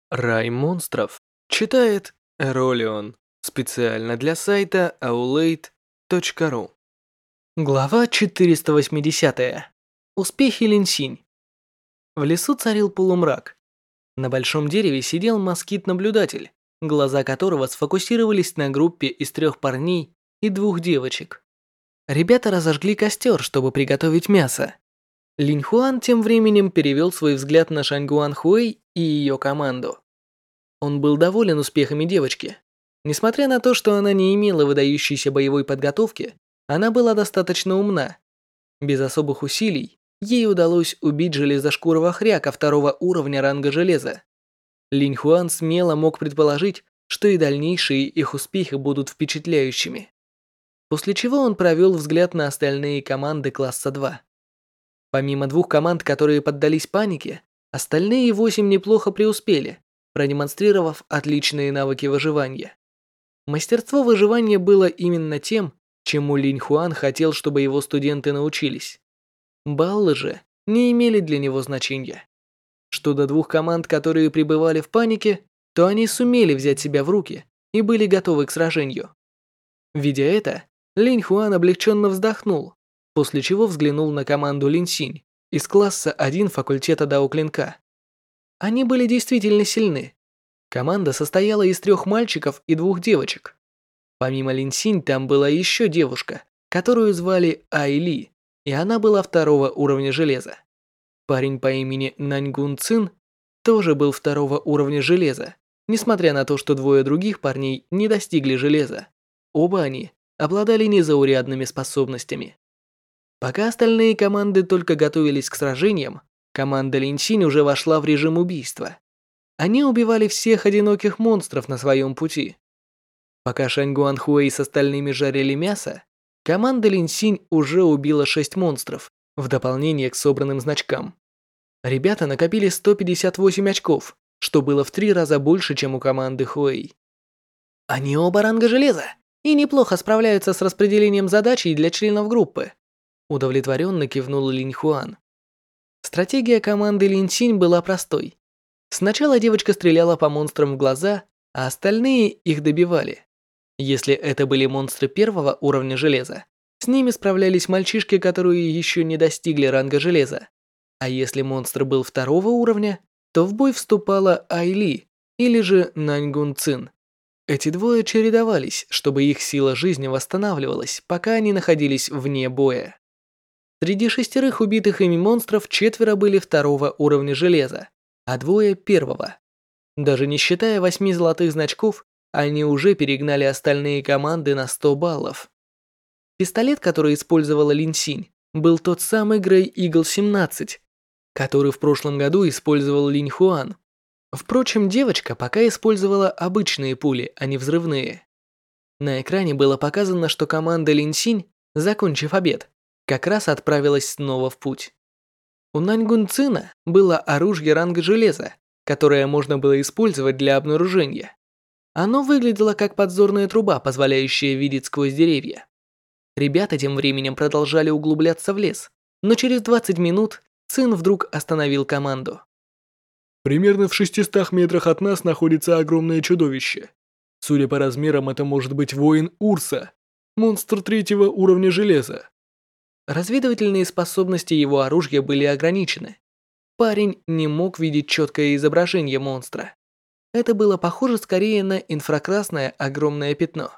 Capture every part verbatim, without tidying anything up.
Рай монстров. Читает Эролион. Специально для сайта аулейт точка ру. Глава четыреста восемьдесят. Успехи Линсинь. В лесу царил полумрак. На большом дереве сидел москит-наблюдатель, глаза которого сфокусировались на группе из трех парней и двух девочек. Ребята разожгли костер, чтобы приготовить мясо. Линь Хуан тем временем перевел свой взгляд на Шаньгуан Хуэй и ее команду. Он был доволен успехами девочки. Несмотря на то, что она не имела выдающейся боевой подготовки, она была достаточно умна. Без особых усилий ей удалось убить железошкурого хряка второго уровня ранга железа. Линь Хуан смело мог предположить, что и дальнейшие их успехи будут впечатляющими. После чего он провел взгляд на остальные команды класса два. Помимо двух команд, которые поддались панике, остальные восемь неплохо преуспели, продемонстрировав отличные навыки выживания. Мастерство выживания было именно тем, чему Линь Хуан хотел, чтобы его студенты научились. Баллы же не имели для него значения. Что до двух команд, которые пребывали в панике, то они сумели взять себя в руки и были готовы к сражению. Видя это, Линь Хуан облегченно вздохнул, после чего взглянул на команду Линсинь из класса один факультета Дао Клинка. Они были действительно сильны. Команда состояла из трех мальчиков и двух девочек. Помимо Линсинь там была еще девушка, которую звали Айли, и она была второго уровня железа. Парень по имени Наньгун Цин тоже был второго уровня железа, несмотря на то, что двое других парней не достигли железа. Оба они обладали незаурядными способностями. Пока остальные команды только готовились к сражениям, команда Линсинь уже вошла в режим убийства. Они убивали всех одиноких монстров на своем пути. Пока Шаньгуан Хуэй с остальными жарили мясо, команда Линсинь уже убила шесть монстров, в дополнение к собранным значкам. Ребята накопили сто пятьдесят восемь очков, что было в три раза больше, чем у команды Хуэй. Они оба ранга железа и неплохо справляются с распределением задач для членов группы. Удовлетворенно кивнул Линь Хуан. Стратегия команды Линсинь была простой. Сначала девочка стреляла по монстрам в глаза, а остальные их добивали. Если это были монстры первого уровня железа, с ними справлялись мальчишки, которые еще не достигли ранга железа. А если монстр был второго уровня, то в бой вступала Айли или же Наньгун Цин. Эти двое чередовались, чтобы их сила жизни восстанавливалась, пока они находились вне боя. Среди шестерых убитых ими монстров четверо были второго уровня железа, а двое первого. Даже не считая восьми золотых значков, они уже перегнали остальные команды на сто баллов. Пистолет, который использовала Линсинь, был тот самый Grey Eagle семнадцать, который в прошлом году использовал Линь Хуан. Впрочем, девочка пока использовала обычные пули, а не взрывные. На экране было показано, что команда Линсинь, закончив обед, как раз отправилась снова в путь. У Наньгун Цина было оружие ранга железа, которое можно было использовать для обнаружения. Оно выглядело как подзорная труба, позволяющая видеть сквозь деревья. Ребята тем временем продолжали углубляться в лес, но через двадцать минут Цин вдруг остановил команду. Примерно в шестистах метрах от нас находится огромное чудовище. Судя по размерам, это может быть воин Урса, монстр третьего уровня железа. Разведывательные способности его оружия были ограничены. Парень не мог видеть четкое изображение монстра. Это было похоже скорее на инфракрасное огромное пятно.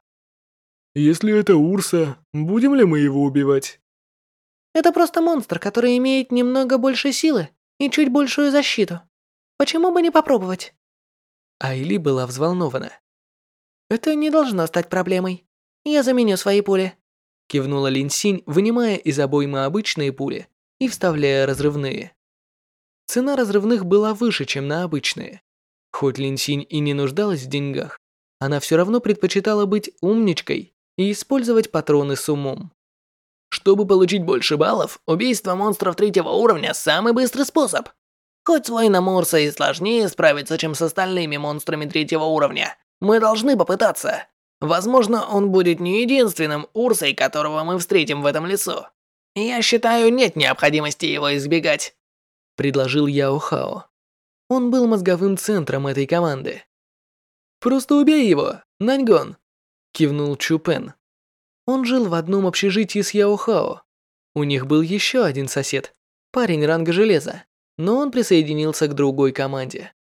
Если это Урса, будем ли мы его убивать? Это просто монстр, который имеет немного больше силы и чуть большую защиту. Почему бы не попробовать? Айли была взволнована. Это не должно стать проблемой. Я заменю свои пули. Кивнула Линсинь, вынимая из обоймы обычные пули и вставляя разрывные. Цена разрывных была выше, чем на обычные. Хоть Линсинь и не нуждалась в деньгах, она все равно предпочитала быть умничкой и использовать патроны с умом. Чтобы получить больше баллов, убийство монстров третьего уровня – самый быстрый способ. Хоть с воином Урса и сложнее справиться, чем с остальными монстрами третьего уровня, мы должны попытаться. Возможно, он будет не единственным Урсой, которого мы встретим в этом лесу. Я считаю, нет необходимости его избегать», – предложил Яо Хао. Он был мозговым центром этой команды. «Просто убей его, Наньгон!» – кивнул Чу Пен. Он жил в одном общежитии с Яо Хао. У них был еще один сосед, парень ранга железа, но он присоединился к другой команде.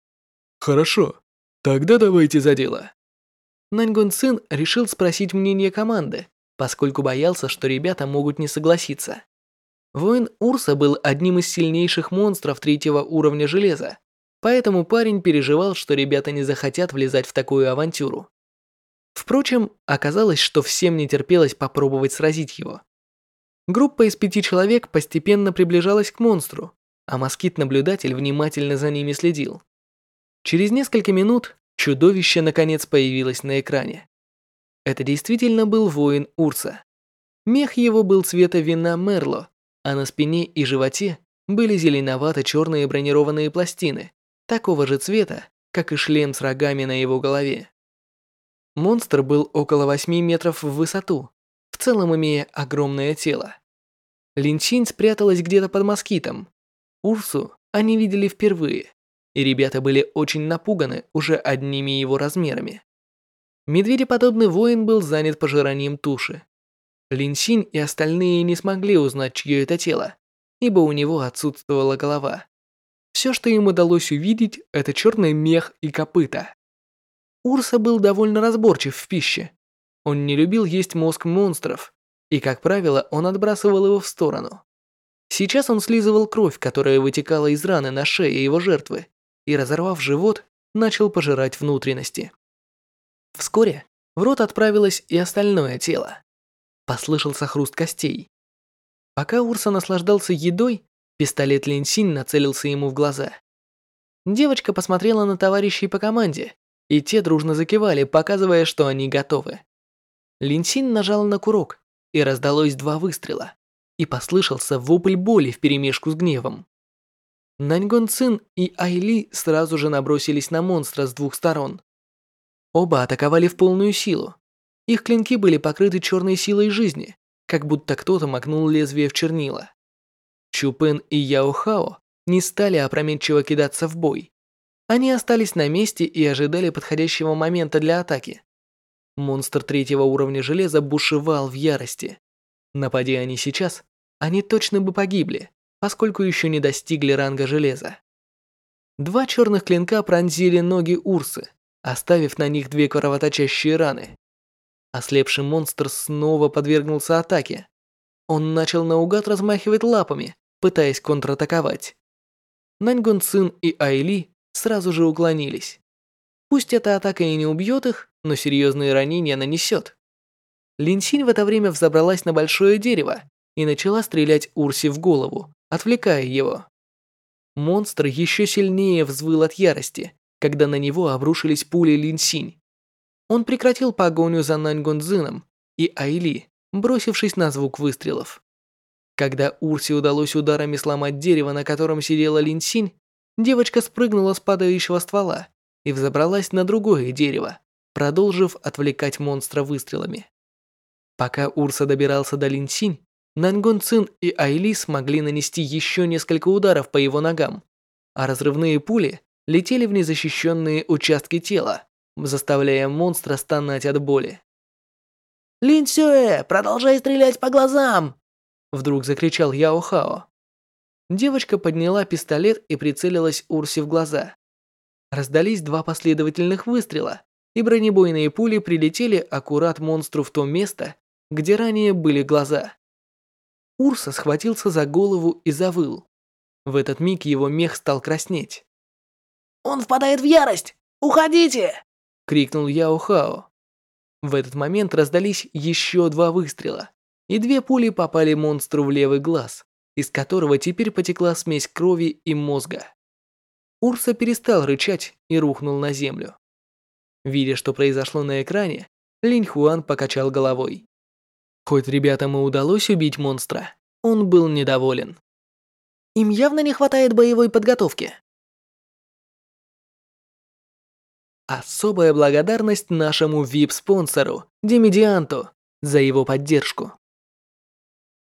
Хорошо, тогда давайте за дело. Наньгон Цин решил спросить мнение команды, поскольку боялся, что ребята могут не согласиться. Воин Урса был одним из сильнейших монстров третьего уровня железа, поэтому парень переживал, что ребята не захотят влезать в такую авантюру. Впрочем, оказалось, что всем не терпелось попробовать сразить его. Группа из пяти человек постепенно приближалась к монстру, а москит-наблюдатель внимательно за ними следил. Через несколько минут чудовище наконец появилось на экране. Это действительно был воин Урса. Мех его был цвета вина Мерло, а на спине и животе были зеленовато-черные бронированные пластины, такого же цвета, как и шлем с рогами на его голове. Монстр был около восьми метров в высоту, в целом имея огромное тело. Лин Чинь спряталась где-то под москитом. Урсу они видели впервые, и ребята были очень напуганы уже одними его размерами. Медведеподобный воин был занят пожиранием туши. Лин Чинь и остальные не смогли узнать, чье это тело, ибо у него отсутствовала голова. Все, что им удалось увидеть, это черный мех и копыта. Урса был довольно разборчив в пище. Он не любил есть мозг монстров, и, как правило, он отбрасывал его в сторону. Сейчас он слизывал кровь, которая вытекала из раны на шее его жертвы, и, разорвав живот, начал пожирать внутренности. Вскоре в рот отправилось и остальное тело. Послышался хруст костей. Пока Урса наслаждался едой, пистолет Лин Чинь нацелился ему в глаза. Девочка посмотрела на товарищей по команде, и те дружно закивали, показывая, что они готовы. Лин Чинь нажала на курок, и раздалось два выстрела, и послышался вопль боли вперемешку с гневом. Наньгон Цин и Айли сразу же набросились на монстра с двух сторон. Оба атаковали в полную силу. Их клинки были покрыты черной силой жизни, как будто кто-то макнул лезвие в чернила. Чу Пен и Яо Хао не стали опрометчиво кидаться в бой. Они остались на месте и ожидали подходящего момента для атаки. Монстр третьего уровня железа бушевал в ярости. Напади они сейчас, они точно бы погибли, поскольку еще не достигли ранга железа. Два черных клинка пронзили ноги Урсы, оставив на них две кровоточащие раны. Ослепший монстр снова подвергнулся атаке. Он начал наугад размахивать лапами, пытаясь контратаковать. Наньгон Цин и Айли сразу же уклонились. Пусть эта атака и не убьет их, но серьезные ранения нанесет. Лин Чинь в это время взобралась на большое дерево и начала стрелять Урсе в голову, отвлекая его. Монстр еще сильнее взвыл от ярости, когда на него обрушились пули Лин Чинь. Он прекратил погоню за Наньгон Цзином и Айли, бросившись на звук выстрелов. Когда Урсе удалось ударами сломать дерево, на котором сидела Лин Чинь, девочка спрыгнула с падающего ствола и взобралась на другое дерево, продолжив отвлекать монстра выстрелами. Пока Урса добирался до Лин Чинь, Наньгон Цин и Айли смогли нанести еще несколько ударов по его ногам, а разрывные пули летели в незащищенные участки тела, заставляя монстра стонать от боли. «Лин Сюэ, продолжай стрелять по глазам!» Вдруг закричал Яо Хао. Девочка подняла пистолет и прицелилась Урсе в глаза. Раздались два последовательных выстрела, и бронебойные пули прилетели аккурат монстру в то место, где ранее были глаза. Урса схватился за голову и завыл. В этот миг его мех стал краснеть. «Он впадает в ярость! Уходите!» — крикнул Яо Хао. В этот момент раздались еще два выстрела, и две пули попали монстру в левый глаз, из которого теперь потекла смесь крови и мозга. Урса перестал рычать и рухнул на землю. Видя, что произошло на экране, Линь Хуан покачал головой. Хоть ребятам и удалось убить монстра, он был недоволен. Им явно не хватает боевой подготовки. Особая благодарность нашему ви ай пи-спонсору Демидианту за его поддержку.